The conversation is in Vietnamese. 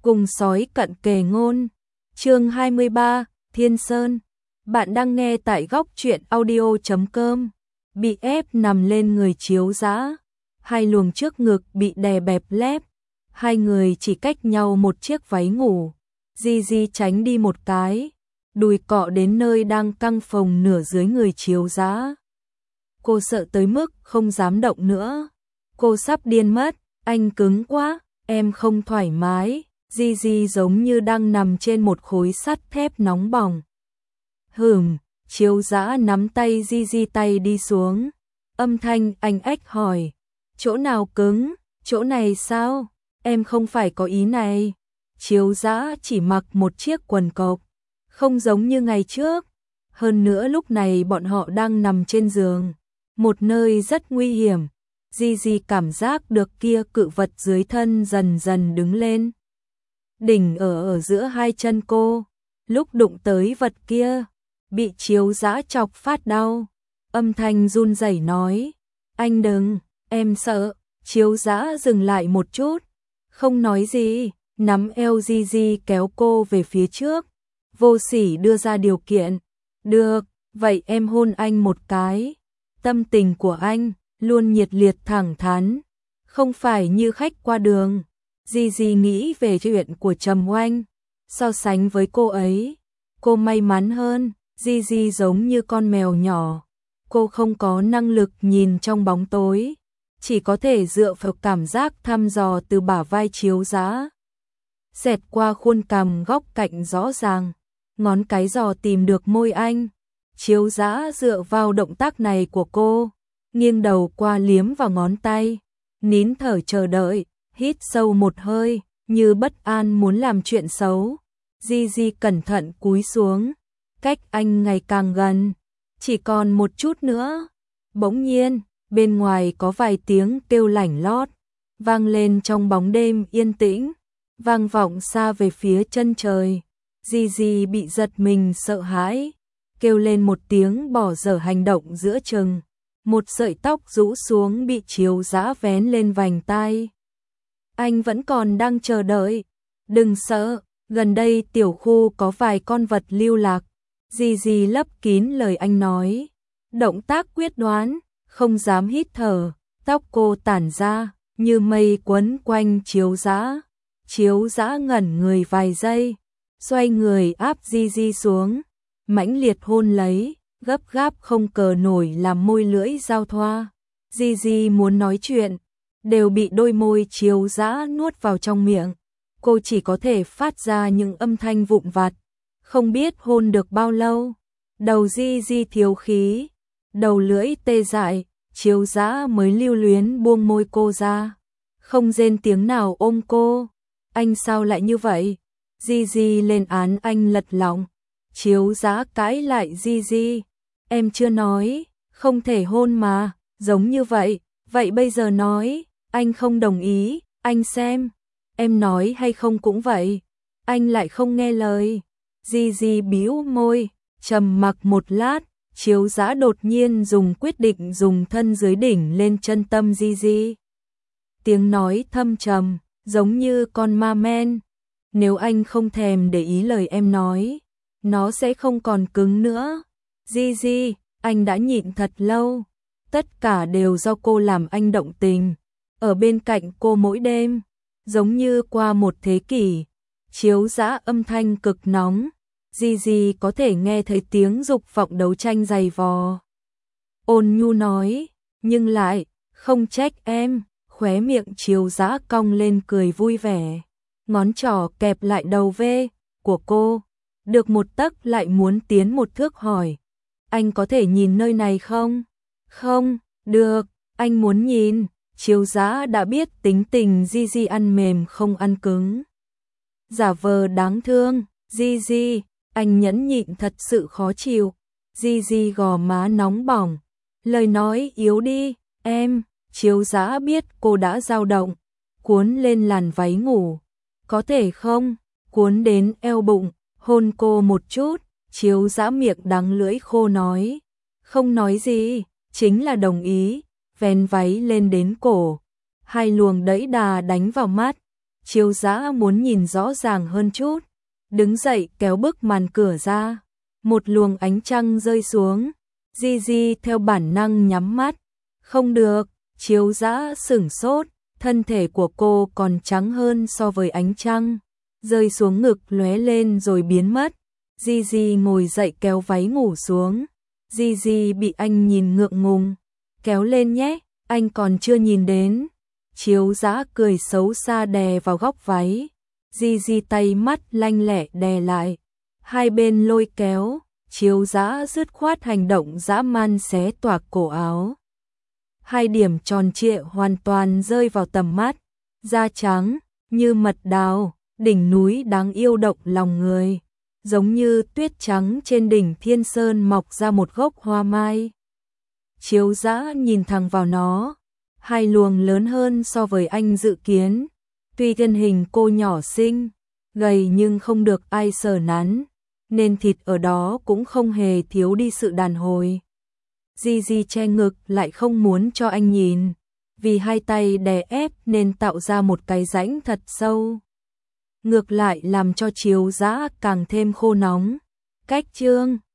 cùng sói cận kề ngôn. Chương 23, Thiên Sơn. Bạn đang nghe tại góc truyện audio.com. Bị ép nằm lên người Chiếu Dã, hai luồng trước ngực bị đè bẹp lép, hai người chỉ cách nhau một chiếc váy ngủ. Di tránh đi một cái, đùi cọ đến nơi đang căng phồng nửa dưới người Chiếu Dã. Cô sợ tới mức không dám động nữa. Cô sắp điên mất, anh cứng quá, em không thoải mái. Di giống như đang nằm trên một khối sắt thép nóng bỏng. Chiếu Dã nắm tay Di tay đi xuống. Âm thanh anh ách hỏi, chỗ nào cứng, chỗ này sao? Em không phải có ý này. Chiếu Dã chỉ mặc một chiếc quần cộc, không giống như ngày trước. Hơn nữa lúc này bọn họ đang nằm trên giường, một nơi rất nguy hiểm. Di cảm giác được kia cự vật dưới thân dần dần đứng lên. Đỉnh ở giữa hai chân cô, lúc đụng tới vật kia, bị Chiếu Dã chọc phát đau. Âm thanh run rẩy nói, anh đừng, em sợ. Chiếu Dã dừng lại một chút, không nói gì, nắm eo Di kéo cô về phía trước. Vô sỉ đưa ra điều kiện, được, vậy em hôn anh một cái. Tâm tình của anh luôn nhiệt liệt thẳng thắn, không phải như khách qua đường. Di nghĩ về chuyện của Trầm Oanh, so sánh với cô ấy, cô may mắn hơn. Di giống như con mèo nhỏ, cô không có năng lực nhìn trong bóng tối, chỉ có thể dựa vào cảm giác thăm dò từ bả vai Chiếu Dã. Xẹt qua khuôn cằm góc cạnh rõ ràng, ngón cái dò tìm được môi anh. Chiếu Dã dựa vào động tác này của cô, nghiêng đầu qua liếm vào ngón tay, nín thở chờ đợi, hít sâu một hơi, như bất an muốn làm chuyện xấu. Di cẩn thận cúi xuống, cách anh ngày càng gần, chỉ còn một chút nữa. Bỗng nhiên, bên ngoài có vài tiếng kêu lảnh lót, vang lên trong bóng đêm yên tĩnh, vang vọng xa về phía chân trời. Di bị giật mình sợ hãi, kêu lên một tiếng bỏ dở hành động giữa chừng. Một sợi tóc rũ xuống bị Chiếu Dã vén lên vành tai. Anh vẫn còn đang chờ đợi. Đừng sợ, gần đây tiểu khu có vài con vật lưu lạc. Di lấp kín lời anh nói, động tác quyết đoán, không dám hít thở. Tóc cô tản ra như mây quấn quanh Chiếu Dã. Chiếu Dã ngẩn người vài giây, xoay người áp Di xuống, mãnh liệt hôn lấy, gấp gáp không cờ nổi làm môi lưỡi giao thoa. Di muốn nói chuyện, đều bị đôi môi Chiếu Dã nuốt vào trong miệng. Cô chỉ có thể phát ra những âm thanh vụn vặt. Không biết hôn được bao lâu, đầu Di thiếu khí, đầu lưỡi tê dại, Chiếu Dã mới lưu luyến buông môi cô ra, không rên tiếng nào ôm cô. Anh sao lại như vậy? Di lên án anh lật lọng. Chiếu Dã cãi lại Di, em chưa nói, không thể hôn mà, giống như vậy, vậy bây giờ nói, anh không đồng ý, anh xem, em nói hay không cũng vậy, anh lại không nghe lời. Di bĩu môi, trầm mặc một lát, Chiếu Dã đột nhiên quyết định dùng thân dưới đỉnh lên chân tâm Di. Tiếng nói thâm trầm, giống như con ma men. Nếu anh không thèm để ý lời em nói, nó sẽ không còn cứng nữa. Di, anh đã nhịn thật lâu. Tất cả đều do cô làm anh động tình. Ở bên cạnh cô mỗi đêm, giống như qua một thế kỷ. Chiếu Dã âm thanh cực nóng. Di có thể nghe thấy tiếng dục vọng đấu tranh dày vò. Ôn nhu nói, nhưng lại, không trách em. Khóe miệng Chiếu Dã cong lên cười vui vẻ. Ngón trỏ kẹp lại đầu V của cô. Được một tấc lại muốn tiến một thước hỏi, anh có thể nhìn nơi này không? Không, được, anh muốn nhìn. Chiếu Dã đã biết tính tình Di ăn mềm không ăn cứng. Giả vờ đáng thương, Di, anh nhẫn nhịn thật sự khó chịu. Di gò má nóng bỏng, lời nói yếu đi, em. Chiếu Dã biết cô đã dao động, cuốn lên làn váy ngủ. Có thể không? Cuốn đến eo bụng, hôn cô một chút. Chiếu Dã miệng đắng lưỡi khô nói, không nói gì, chính là đồng ý. Vén váy lên đến cổ, hai luồng đẫy đà đánh vào mắt. Chiếu Dã muốn nhìn rõ ràng hơn chút, đứng dậy kéo bức màn cửa ra. Một luồng ánh trăng rơi xuống, Gigi theo bản năng nhắm mắt. Không được, Chiếu Dã sửng sốt, thân thể của cô còn trắng hơn so với ánh trăng, rơi xuống ngực lóe lên rồi biến mất. Gigi ngồi dậy kéo váy ngủ xuống. Gigi bị anh nhìn ngượng ngùng. Kéo lên nhé, anh còn chưa nhìn đến. Chiếu Dã cười xấu xa đè vào góc váy. Gigi tay mắt lanh lẹ đè lại. Hai bên lôi kéo, Chiếu Dã dứt khoát hành động dã man xé toạc cổ áo. Hai điểm tròn trịa hoàn toàn rơi vào tầm mắt. Da trắng, như mật đào, đỉnh núi đáng yêu động lòng người. Giống như tuyết trắng trên đỉnh Thiên Sơn mọc ra một gốc hoa mai. Chiếu Dã nhìn thẳng vào nó, hai luồng lớn hơn so với anh dự kiến. Tuy thân hình cô nhỏ xinh, gầy nhưng không được ai sờ nắn, nên thịt ở đó cũng không hề thiếu đi sự đàn hồi. Gigi che ngực lại không muốn cho anh nhìn, vì hai tay đè ép nên tạo ra một cái rãnh thật sâu. Ngược lại làm cho Chiếu Dã càng thêm khô nóng. Cách chương